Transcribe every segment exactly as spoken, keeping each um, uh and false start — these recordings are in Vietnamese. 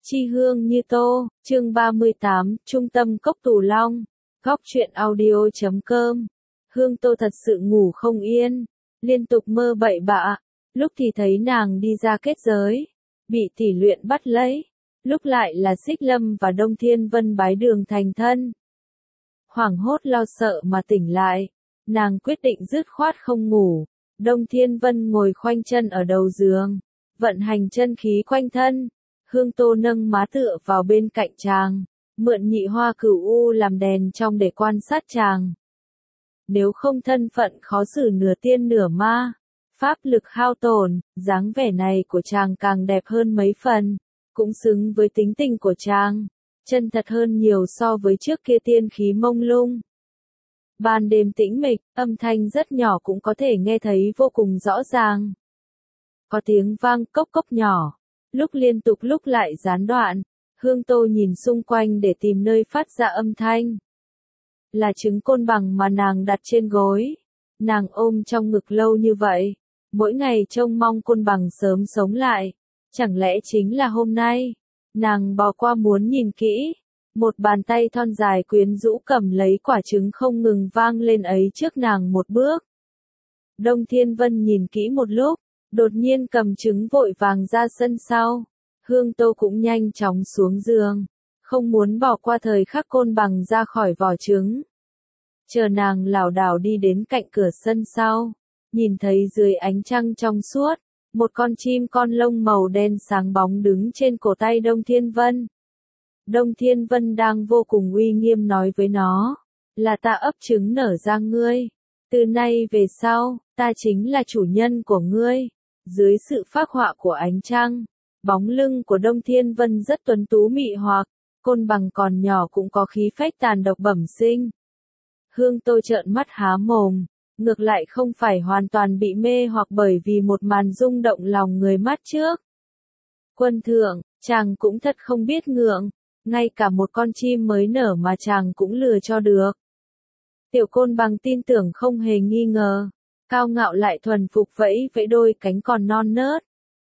Chi hương như tô, chương ba mươi tám, Trung tâm Cốc Tù Long, góc truyện audio chấm com. Hương Tô thật sự ngủ không yên, liên tục mơ bậy bạ, lúc thì thấy nàng đi ra kết giới, bị tỷ luyện bắt lấy, lúc lại là Xích Lâm và Đông Thiên Vân bái đường thành thân. Hoảng hốt lo sợ mà tỉnh lại, nàng quyết định dứt khoát không ngủ. Đông Thiên Vân ngồi khoanh chân ở đầu giường, vận hành chân khí quanh thân. Hương Tô nâng má tựa vào bên cạnh chàng, mượn nhị hoa cửu u làm đèn trong để quan sát chàng. Nếu không thân phận khó xử nửa tiên nửa ma, pháp lực hao tổn, dáng vẻ này của chàng càng đẹp hơn mấy phần, cũng xứng với tính tình của chàng, chân thật hơn nhiều so với trước kia tiên khí mông lung. Ban đêm tĩnh mịch, âm thanh rất nhỏ cũng có thể nghe thấy vô cùng rõ ràng. Có tiếng vang cốc cốc nhỏ, lúc liên tục lúc lại gián đoạn. Hương Tô nhìn xung quanh để tìm nơi phát ra âm thanh. Là trứng côn bằng mà nàng đặt trên gối. Nàng ôm trong ngực lâu như vậy, mỗi ngày trông mong côn bằng sớm sống lại. Chẳng lẽ chính là hôm nay? Nàng bò qua muốn nhìn kỹ. Một bàn tay thon dài quyến rũ cầm lấy quả trứng không ngừng vang lên ấy trước nàng một bước. Đông Thiên Vân nhìn kỹ một lúc, đột nhiên cầm trứng vội vàng ra sân sau. Hương Tô cũng nhanh chóng xuống giường, không muốn bỏ qua thời khắc côn bằng ra khỏi vỏ trứng. Chờ nàng lảo đảo đi đến cạnh cửa sân sau, nhìn thấy dưới ánh trăng trong suốt, một con chim con lông màu đen sáng bóng đứng trên cổ tay Đông Thiên Vân. Đông Thiên Vân đang vô cùng uy nghiêm nói với nó, là ta ấp trứng nở ra ngươi. Từ nay về sau, ta chính là chủ nhân của ngươi. Dưới sự phác họa của ánh trăng, bóng lưng của Đông Thiên Vân rất tuấn tú mị hoặc, côn bằng còn nhỏ cũng có khí phách tàn độc bẩm sinh. Hương Tô trợn mắt há mồm, ngược lại không phải hoàn toàn bị mê hoặc bởi vì một màn rung động lòng người mắt trước. Quân thượng, chàng cũng thật không biết ngượng, ngay cả một con chim mới nở mà chàng cũng lừa cho được. Tiểu côn bằng tin tưởng không hề nghi ngờ, cao ngạo lại thuần phục vẫy vẫy đôi cánh còn non nớt.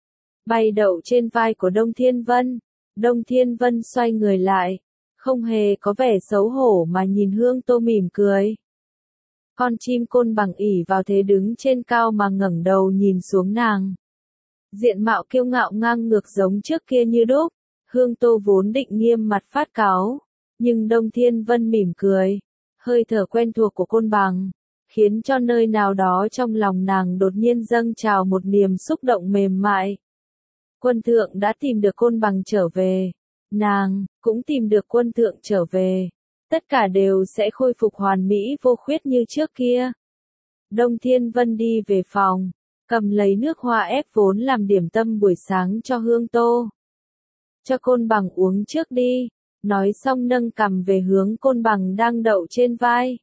Bay đậu trên vai của Đông Thiên Vân, Đông Thiên Vân xoay người lại, không hề có vẻ xấu hổ mà nhìn Hương Tô mỉm cười. Con chim côn bằng ỉ vào thế đứng trên cao mà ngẩng đầu nhìn xuống nàng. Diện mạo kiêu ngạo ngang ngược giống trước kia như đúc, Hương Tô vốn định nghiêm mặt phát cáo, nhưng Đông Thiên Vân mỉm cười, hơi thở quen thuộc của côn bằng, khiến cho nơi nào đó trong lòng nàng đột nhiên dâng trào một niềm xúc động mềm mại. Quân thượng đã tìm được côn bằng trở về, nàng cũng tìm được quân thượng trở về, tất cả đều sẽ khôi phục hoàn mỹ vô khuyết như trước kia. Đông Thiên Vân đi về phòng, cầm lấy nước hoa ép vốn làm điểm tâm buổi sáng cho Hương Tô. Cho côn bằng uống trước đi, nói xong nâng cằm về hướng côn bằng đang đậu trên vai.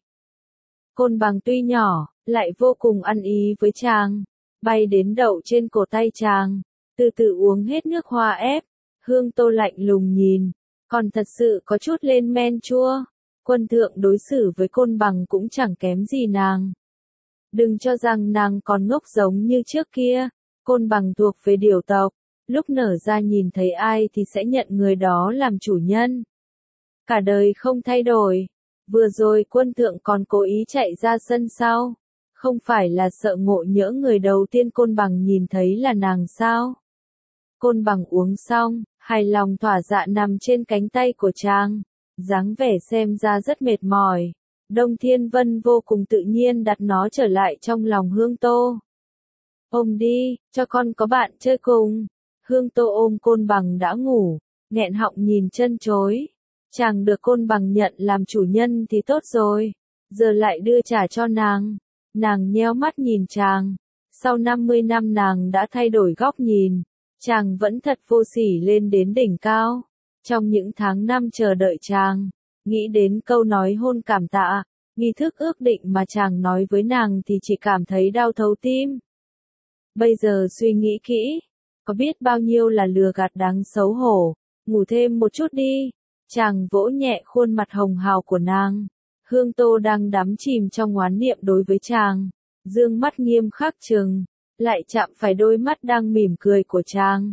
Côn bằng tuy nhỏ, lại vô cùng ăn ý với chàng, bay đến đậu trên cổ tay chàng, từ từ uống hết nước hoa ép. Hương Tô lạnh lùng nhìn, còn thật sự có chút lên men chua. Quân thượng đối xử với côn bằng cũng chẳng kém gì nàng. Đừng cho rằng nàng còn ngốc giống như trước kia, côn bằng thuộc về điểu tộc, lúc nở ra nhìn thấy ai thì sẽ nhận người đó làm chủ nhân. Cả đời không thay đổi. Vừa rồi quân thượng còn cố ý chạy ra sân sau, không phải là sợ ngộ nhỡ người đầu tiên côn bằng nhìn thấy là nàng sao? Côn bằng uống xong, hài lòng thỏa dạ nằm trên cánh tay của chàng, dáng vẻ xem ra rất mệt mỏi. Đông Thiên Vân vô cùng tự nhiên đặt nó trở lại trong lòng Hương Tô. Ôm đi, cho con có bạn chơi cùng. Hương Tô ôm côn bằng đã ngủ, nghẹn họng nhìn chân chối. Chàng được côn bằng nhận làm chủ nhân thì tốt rồi, giờ lại đưa trả cho nàng. Nàng nheo mắt nhìn chàng, sau năm mươi năm nàng đã thay đổi góc nhìn, chàng vẫn thật vô sỉ lên đến đỉnh cao. Trong những tháng năm chờ đợi chàng, nghĩ đến câu nói hôn cảm tạ, nghi thức ước định mà chàng nói với nàng thì chỉ cảm thấy đau thấu tim. Bây giờ suy nghĩ kỹ, có biết bao nhiêu là lừa gạt đáng xấu hổ, ngủ thêm một chút đi. Chàng vỗ nhẹ khuôn mặt hồng hào của nàng. Hương Tô đang đắm chìm trong oán niệm đối với chàng, dương mắt nghiêm khắc trừng, lại chạm phải đôi mắt đang mỉm cười của chàng.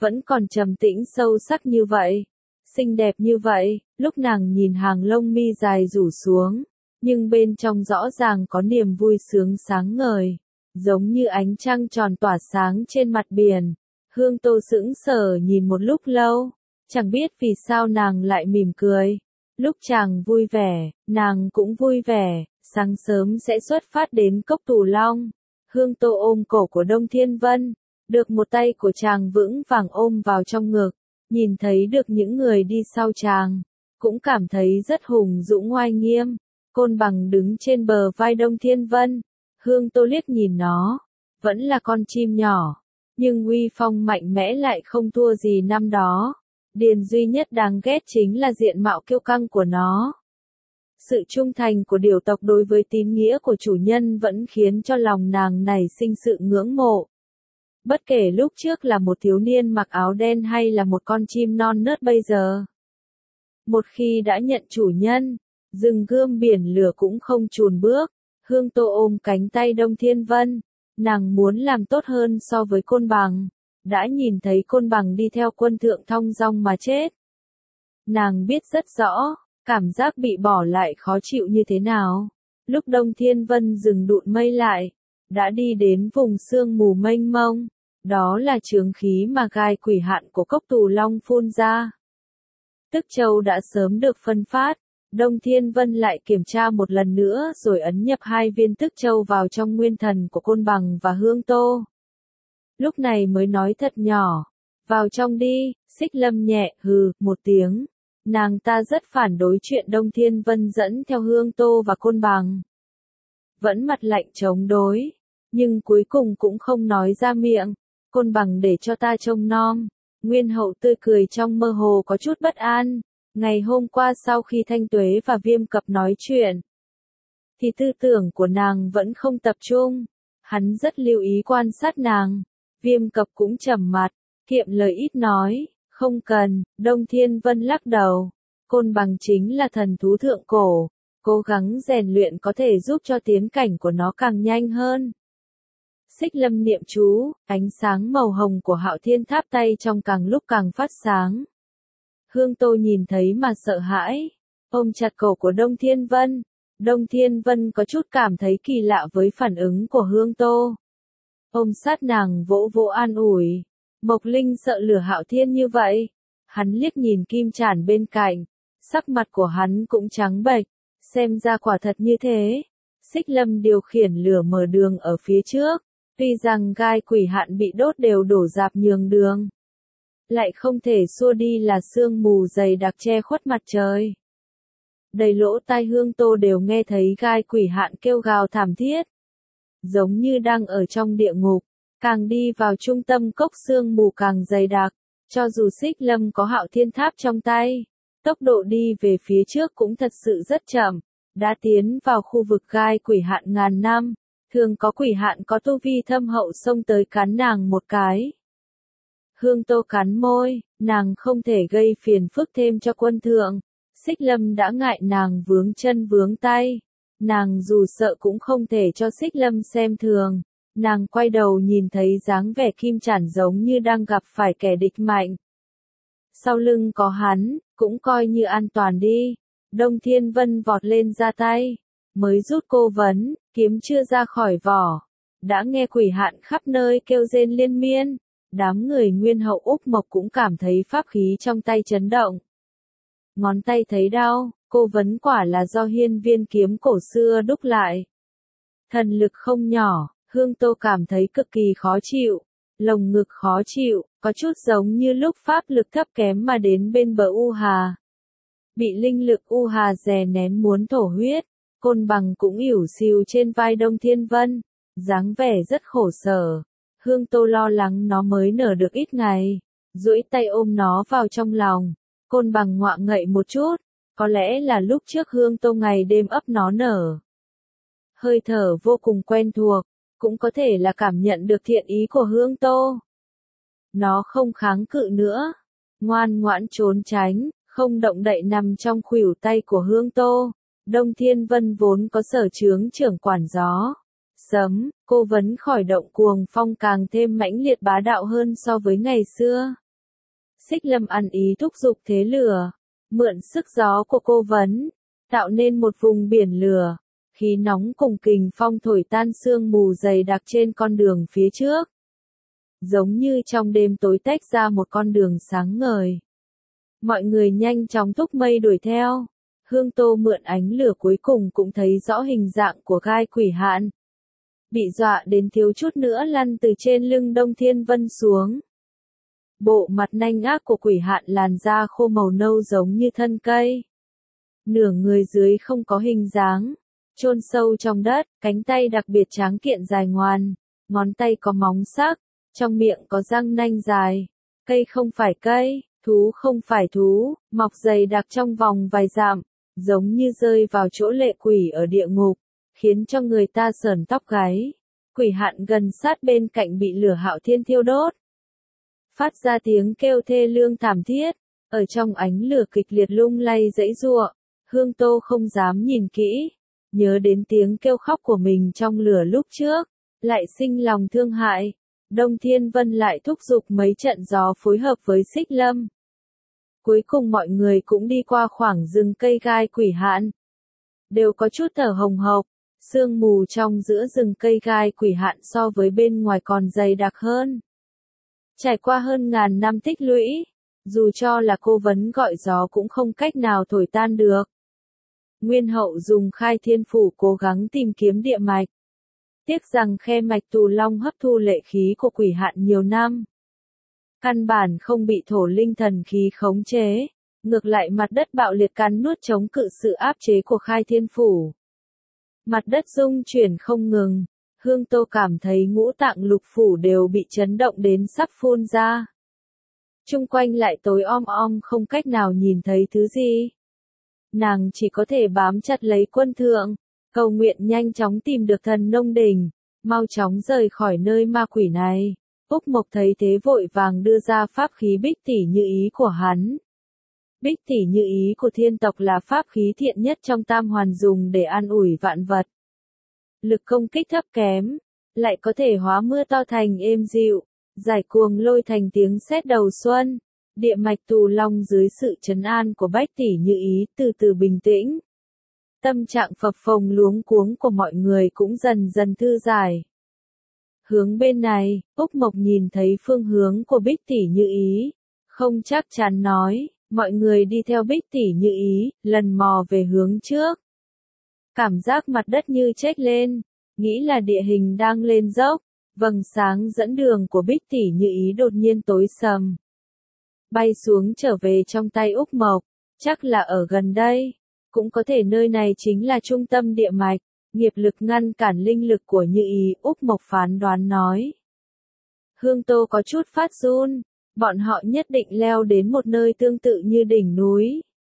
vẫn còn trầm tĩnh sâu sắc như vậy, xinh đẹp như vậy, lúc nàng nhìn hàng lông mi dài rủ xuống, nhưng bên trong rõ ràng có niềm vui sướng sáng ngời, giống như ánh trăng tròn tỏa sáng trên mặt biển. Hương Tô sững sờ nhìn một lúc lâu, chẳng biết vì sao nàng lại mỉm cười. Lúc chàng vui vẻ, nàng cũng vui vẻ, sáng sớm sẽ xuất phát đến Cốc Tù Long. Hương Tô ôm cổ của Đông Thiên Vân, được một tay của chàng vững vàng ôm vào trong ngực, nhìn thấy được những người đi sau chàng, cũng cảm thấy rất hùng dũng oai nghiêm. Côn Bằng đứng trên bờ vai Đông Thiên Vân, Hương Tô liếc nhìn nó, vẫn là con chim nhỏ, nhưng uy phong mạnh mẽ lại không thua gì năm đó. Điền duy nhất đáng ghét chính là diện mạo kiêu căng của nó. Sự trung thành của điểu tộc đối với tín nghĩa của chủ nhân vẫn khiến cho lòng nàng nảy sinh sự ngưỡng mộ. Bất kể lúc trước là một thiếu niên mặc áo đen hay là một con chim non nớt bây giờ. Một khi đã nhận chủ nhân, rừng gươm biển lửa cũng không chùn bước. Hương Tô ôm cánh tay Đông Thiên Vân, nàng muốn làm tốt hơn so với Côn Bằng. Đã nhìn thấy Côn Bằng đi theo quân thượng thong dong mà chết. Nàng biết rất rõ, cảm giác bị bỏ lại khó chịu như thế nào. Lúc Đông Thiên Vân dừng đụn mây lại, đã đi đến vùng sương mù mênh mông. Đó là chướng khí mà gai quỷ hạn của Cốc Tù Long phun ra. Tức Châu đã sớm được phân phát, Đông Thiên Vân lại kiểm tra một lần nữa rồi ấn nhập hai viên Tức Châu vào trong nguyên thần của Côn Bằng và Hương Tô. Lúc này mới nói thật nhỏ, vào trong đi. Xích Lâm nhẹ hừ một tiếng, nàng ta rất phản đối chuyện Đông Thiên Vân dẫn theo Hương Tô và Côn Bằng. Vẫn mặt lạnh chống đối, nhưng cuối cùng cũng không nói ra miệng. Côn Bằng để cho ta trông nom. Nguyên Hậu tươi cười trong mơ hồ có chút bất an. Ngày hôm qua sau khi Thanh Tuế và Viêm Cập nói chuyện, thì tư tưởng của nàng vẫn không tập trung. Hắn rất lưu ý quan sát nàng. Viêm Cập cũng trầm mặt, kiệm lời ít nói, không cần. Đông Thiên Vân lắc đầu. Côn Bằng chính là thần thú thượng cổ, cố gắng rèn luyện có thể giúp cho tiến cảnh của nó càng nhanh hơn. Xích Lâm niệm chú, ánh sáng màu hồng của Hạo Thiên Tháp tay trong càng lúc càng phát sáng. Hương Tô nhìn thấy mà sợ hãi, ôm chặt cổ của Đông Thiên Vân. Đông Thiên Vân có chút cảm thấy kỳ lạ với phản ứng của Hương Tô. Ôm sát nàng vỗ vỗ an ủi. Mộc Linh sợ lửa Hạo Thiên như vậy. Hắn liếc nhìn Kim Trản bên cạnh, sắc mặt của hắn cũng trắng bệch, xem ra quả thật như thế. Xích Lâm điều khiển lửa mở đường ở phía trước, tuy rằng gai quỷ hạn bị đốt đều đổ rạp nhường đường, lại không thể xua đi là sương mù dày đặc che khuất mặt trời. Đầy lỗ tai Hương Tô đều nghe thấy gai quỷ hạn kêu gào thảm thiết, giống như đang ở trong địa ngục. Càng đi vào trung tâm cốc sương mù càng dày đặc, cho dù Xích Lâm có Hạo Thiên Tháp trong tay, tốc độ đi về phía trước cũng thật sự rất chậm. Đã tiến vào khu vực gai quỷ hạn ngàn năm, thường có quỷ hạn có tu vi thâm hậu xông tới cắn nàng một cái. Hương Tô cắn môi, nàng không thể gây phiền phức thêm cho quân thượng. Xích Lâm đã ngại nàng vướng chân vướng tay, nàng dù sợ cũng không thể cho Xích Lâm xem thường. Nàng quay đầu nhìn thấy dáng vẻ Kim Trản giống như đang gặp phải kẻ địch mạnh. Sau lưng có hắn, cũng coi như an toàn đi. Đông Thiên Vân vọt lên ra tay, mới rút cô vấn, kiếm chưa ra khỏi vỏ. Đã nghe quỷ hạn khắp nơi kêu rên liên miên. Đám người Nguyên Hậu Úc Mộc cũng cảm thấy pháp khí trong tay chấn động. Ngón tay thấy đau, cô vấn quả là do hiên viên kiếm cổ xưa đúc lại. Thần lực không nhỏ. Hương Tô cảm thấy cực kỳ khó chịu, lồng ngực khó chịu, có chút giống như lúc pháp lực thấp kém mà đến bên bờ U Hà. Bị linh lực U Hà đè nén muốn thổ huyết, Côn Bằng cũng ỉu xìu trên vai Đông Thiên Vân, dáng vẻ rất khổ sở. Hương Tô lo lắng nó mới nở được ít ngày, duỗi tay ôm nó vào trong lòng. Côn Bằng ngoạ ngậy một chút, có lẽ là lúc trước Hương Tô ngày đêm ấp nó nở. Hơi thở vô cùng quen thuộc. Cũng có thể là cảm nhận được thiện ý của Hương Tô. Nó không kháng cự nữa, ngoan ngoãn trốn tránh, không động đậy nằm trong khuỷu tay của Hương Tô. Đông Thiên Vân vốn có sở chướng trưởng quản gió sấm, cô vấn khỏi động cuồng phong càng thêm mãnh liệt bá đạo hơn so với ngày xưa. Xích Lâm ăn ý thúc giục thế lửa, mượn sức gió của cô vấn, tạo nên một vùng biển lửa, khí nóng cùng kình phong thổi tan sương mù dày đặc trên con đường phía trước. Giống như trong đêm tối tách ra một con đường sáng ngời. Mọi người nhanh chóng thúc mây đuổi theo. Hương Tô mượn ánh lửa cuối cùng cũng thấy rõ hình dạng của gai quỷ hạn. Bị dọa đến thiếu chút nữa lăn từ trên lưng Đông Thiên Vân xuống. Bộ mặt nanh ác của quỷ hạn làn da khô màu nâu giống như thân cây. Nửa người dưới không có hình dáng, chôn sâu trong đất, cánh tay đặc biệt tráng kiện dài ngoan, ngón tay có móng sắc, trong miệng có răng nanh dài. Cây không phải cây, thú không phải thú, mọc dày đặc trong vòng vài dặm, giống như rơi vào chỗ lệ quỷ ở địa ngục, khiến cho người ta sởn tóc gáy. Quỷ hạn gần sát bên cạnh bị lửa Hạo Thiên thiêu đốt, phát ra tiếng kêu thê lương thảm thiết, ở trong ánh lửa kịch liệt lung lay giãy giụa. Hương Tô không dám nhìn kỹ, nhớ đến tiếng kêu khóc của mình trong lửa lúc trước, lại sinh lòng thương hại. Đông Thiên Vân lại thúc giục mấy trận gió phối hợp với Xích Lâm. Cuối cùng mọi người cũng đi qua khoảng rừng cây gai quỷ hạn. Đều có chút thở hồng hộc, sương mù trong giữa rừng cây gai quỷ hạn so với bên ngoài còn dày đặc hơn. Trải qua hơn ngàn năm tích lũy, dù cho là cô vấn gọi gió cũng không cách nào thổi tan được. Nguyên Hậu dùng khai thiên phủ cố gắng tìm kiếm địa mạch. Tiếc rằng khe mạch Tù Long hấp thu lệ khí của quỷ hạn nhiều năm. Căn bản không bị thổ linh thần khí khống chế, ngược lại mặt đất bạo liệt cắn nuốt chống cự sự áp chế của khai thiên phủ. Mặt đất rung chuyển không ngừng, Hương Tô cảm thấy ngũ tạng lục phủ đều bị chấn động đến sắp phun ra. Chung quanh lại tối om om không cách nào nhìn thấy thứ gì. Nàng chỉ có thể bám chặt lấy quân thượng, cầu nguyện nhanh chóng tìm được thần nông đỉnh, mau chóng rời khỏi nơi ma quỷ này. Úc Mộc thấy thế vội vàng đưa ra pháp khí bích tỷ như ý của hắn. Bích tỷ như ý của thiên tộc là pháp khí thiện nhất trong tam hoàn dùng để an ủi vạn vật. Lực công kích thấp kém, lại có thể hóa mưa to thành êm dịu, giải cuồng lôi thành tiếng sét đầu xuân. Địa mạch Tù Long dưới sự trấn an của bách tỷ như ý từ từ bình tĩnh. Tâm trạng phập phồng luống cuống của mọi người cũng dần dần thư giải. Hướng bên này, Úc Mộc nhìn thấy phương hướng của bích tỷ như ý, không chắc chắn nói, mọi người đi theo bích tỷ như ý, lần mò về hướng trước. Cảm giác mặt đất như chếch lên, nghĩ là địa hình đang lên dốc, vầng sáng dẫn đường của bích tỷ như ý đột nhiên tối sầm. Bay xuống trở về trong tay Úc Mộc, chắc là ở gần đây, cũng có thể nơi này chính là trung tâm địa mạch, nghiệp lực ngăn cản linh lực của Như Ý, Úc Mộc phán đoán nói. Hương Tô có chút phát run, bọn họ nhất định leo đến một nơi tương tự như đỉnh núi.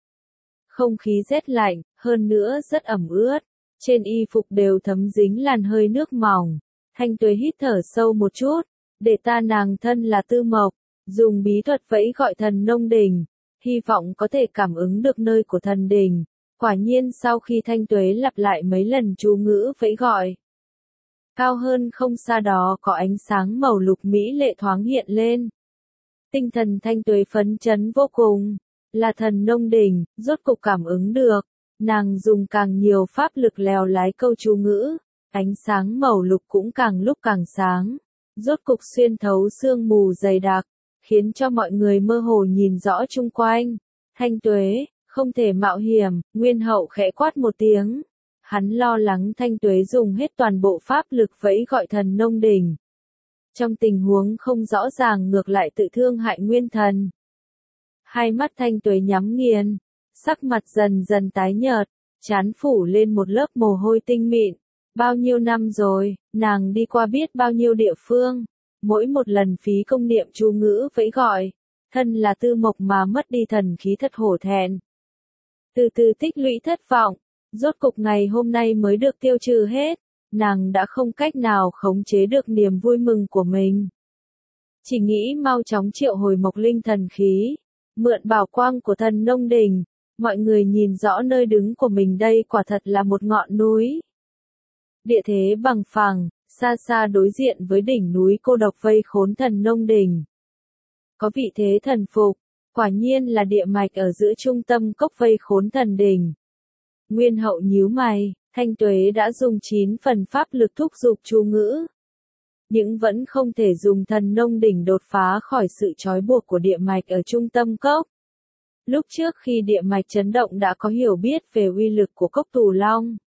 Không khí rét lạnh, hơn nữa rất ẩm ướt, trên y phục đều thấm dính làn hơi nước mỏng. Thanh Tuế hít thở sâu một chút, để ta nàng thân là Tư Mộc, dùng bí thuật vẫy gọi thần nông đỉnh, hy vọng có thể cảm ứng được nơi của thần đỉnh. Quả nhiên sau khi Thanh Tuế lặp lại mấy lần chú ngữ vẫy gọi, cao hơn không xa đó có ánh sáng màu lục mỹ lệ thoáng hiện lên. Tinh thần Thanh Tuế phấn chấn vô cùng, là thần nông đỉnh, rốt cục cảm ứng được. Nàng dùng càng nhiều pháp lực lèo lái câu chú ngữ, ánh sáng màu lục cũng càng lúc càng sáng, rốt cục xuyên thấu sương mù dày đặc, khiến cho mọi người mơ hồ nhìn rõ chung quanh. Thanh Tuế, không thể mạo hiểm, Nguyên Hậu khẽ quát một tiếng. Hắn lo lắng Thanh Tuế dùng hết toàn bộ pháp lực vẫy gọi thần nông đỉnh. Trong tình huống không rõ ràng ngược lại tự thương hại nguyên thần. Hai mắt Thanh Tuế nhắm nghiền, sắc mặt dần dần tái nhợt, trán phủ lên một lớp mồ hôi tinh mịn. Bao nhiêu năm rồi, nàng đi qua biết bao nhiêu địa phương, mỗi một lần phí công niệm chú ngữ vẫy gọi, thân là Tư Mộc mà mất đi thần khí thật hổ thẹn. Từ từ tích lũy thất vọng, rốt cục ngày hôm nay mới được tiêu trừ hết, nàng đã không cách nào khống chế được niềm vui mừng của mình. Chỉ nghĩ mau chóng triệu hồi Mộc Linh thần khí, mượn bảo quang của thần nông đỉnh, mọi người nhìn rõ nơi đứng của mình đây quả thật là một ngọn núi. Địa thế bằng phẳng, xa xa đối diện với đỉnh núi cô độc vây khốn thần nông đỉnh. có vị thế thần phục, quả nhiên là địa mạch ở giữa trung tâm cốc vây khốn thần đỉnh. Nguyên Hậu nhíu mày, Thanh Tuế đã dùng chín phần pháp lực thúc giục chú ngữ, nhưng vẫn không thể dùng thần nông đỉnh đột phá khỏi sự trói buộc của địa mạch ở trung tâm cốc. Lúc trước khi địa mạch chấn động đã có hiểu biết về uy lực của cốc Tù Long.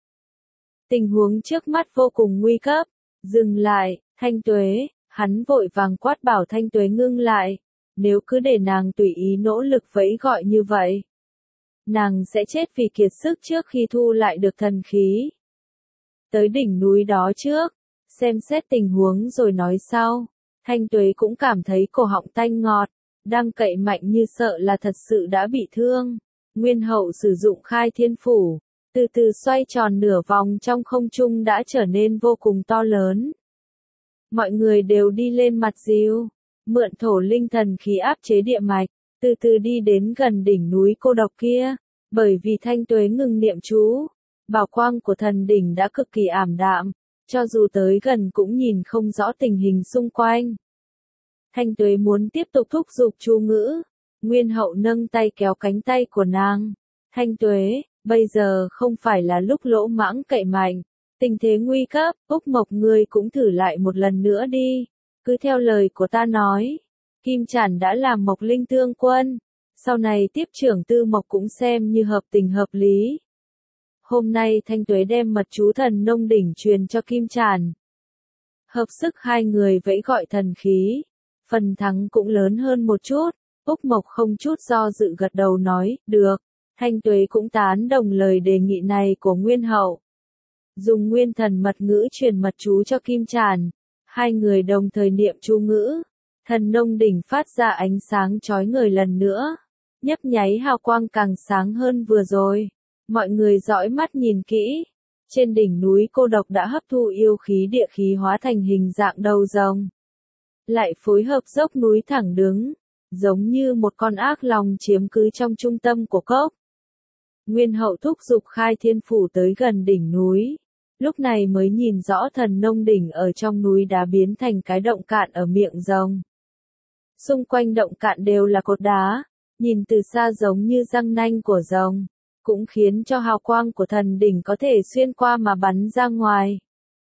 Tình huống trước mắt vô cùng nguy cấp, dừng lại, Thanh Tuế, hắn vội vàng quát bảo Thanh Tuế ngưng lại, nếu cứ để nàng tùy ý nỗ lực vẫy gọi như vậy, nàng sẽ chết vì kiệt sức trước khi thu lại được thần khí. Tới đỉnh núi đó trước, xem xét tình huống rồi nói sau. Thanh Tuế cũng cảm thấy cổ họng tanh ngọt, đang cậy mạnh như sợ là thật sự đã bị thương. Nguyên Hậu sử dụng khai thiên phủ, từ từ xoay tròn nửa vòng trong không trung đã trở nên vô cùng to lớn. Mọi người đều đi lên mặt diều, mượn thổ linh thần khí áp chế địa mạch, từ từ đi đến gần đỉnh núi cô độc kia. Bởi vì Thanh Tuế ngừng niệm chú, bảo quang của thần đỉnh đã cực kỳ ảm đạm, cho dù tới gần cũng nhìn không rõ tình hình xung quanh. Thanh Tuế muốn tiếp tục thúc giục chú ngữ, Nguyên Hậu nâng tay kéo cánh tay của nàng. Thanh Tuế, bây giờ không phải là lúc lỗ mãng cậy mạnh, tình thế nguy cấp, Úc Mộc ngươi cũng thử lại một lần nữa đi, cứ theo lời của ta nói. Kim Chản đã làm Mộc Linh Tương Quân, sau này tiếp trưởng Tư Mộc cũng xem như hợp tình hợp lý. Hôm nay Thanh Tuế đem mật chú thần nông đỉnh truyền cho Kim Chản. Hợp sức hai người vẫy gọi thần khí, phần thắng cũng lớn hơn một chút. Úc Mộc không chút do dự gật đầu nói, được. Thanh Tuế cũng tán đồng lời đề nghị này của Nguyên Hậu. Dùng nguyên thần mật ngữ truyền mật chú cho Kim Chản, hai người đồng thời niệm chú ngữ. Thần nông đỉnh phát ra ánh sáng chói ngời lần nữa, nhấp nháy hào quang càng sáng hơn vừa rồi. Mọi người dõi mắt nhìn kỹ, trên đỉnh núi cô độc đã hấp thu yêu khí địa khí hóa thành hình dạng đầu rồng. Lại phối hợp dốc núi thẳng đứng, giống như một con ác long chiếm cứ trong trung tâm của cốc. Nguyên Hậu thúc giục khai thiên phủ tới gần đỉnh núi, lúc này mới nhìn rõ thần nông đỉnh ở trong núi đá biến thành cái động cạn ở miệng rồng. Xung quanh động cạn đều là cột đá, nhìn từ xa giống như răng nanh của rồng, cũng khiến cho hào quang của thần đỉnh có thể xuyên qua mà bắn ra ngoài.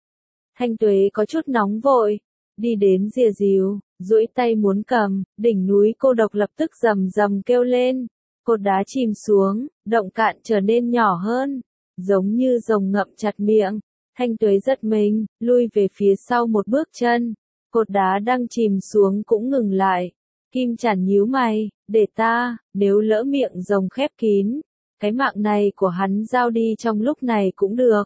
Thanh Tuế có chút nóng vội, đi đến rìa rìu, duỗi tay muốn cầm, đỉnh núi cô độc lập tức rầm rầm kêu lên, cột đá chìm xuống, động cạn trở nên nhỏ hơn, giống như rồng ngậm chặt miệng. Thanh Tuế giật mình, lui về phía sau một bước chân, cột đá đang chìm xuống cũng ngừng lại. Kim Chản nhíu mày, để ta, nếu lỡ miệng rồng khép kín, cái mạng này của hắn giao đi trong lúc này cũng được.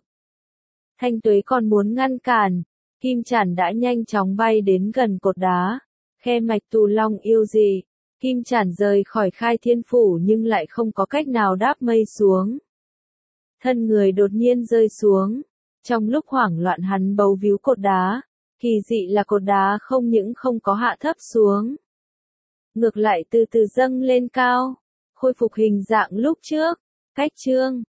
Thanh Tuế còn muốn ngăn cản, Kim Chản đã nhanh chóng bay đến gần cột đá, khe mạch Tù Long yêu dị. Kim Chản rời khỏi khai thiên phủ nhưng lại không có cách nào đáp mây xuống. Thân người đột nhiên rơi xuống, trong lúc hoảng loạn hắn bấu víu cột đá, kỳ dị là cột đá không những không có hạ thấp xuống, ngược lại từ từ dâng lên cao, khôi phục hình dạng lúc trước. Cách chương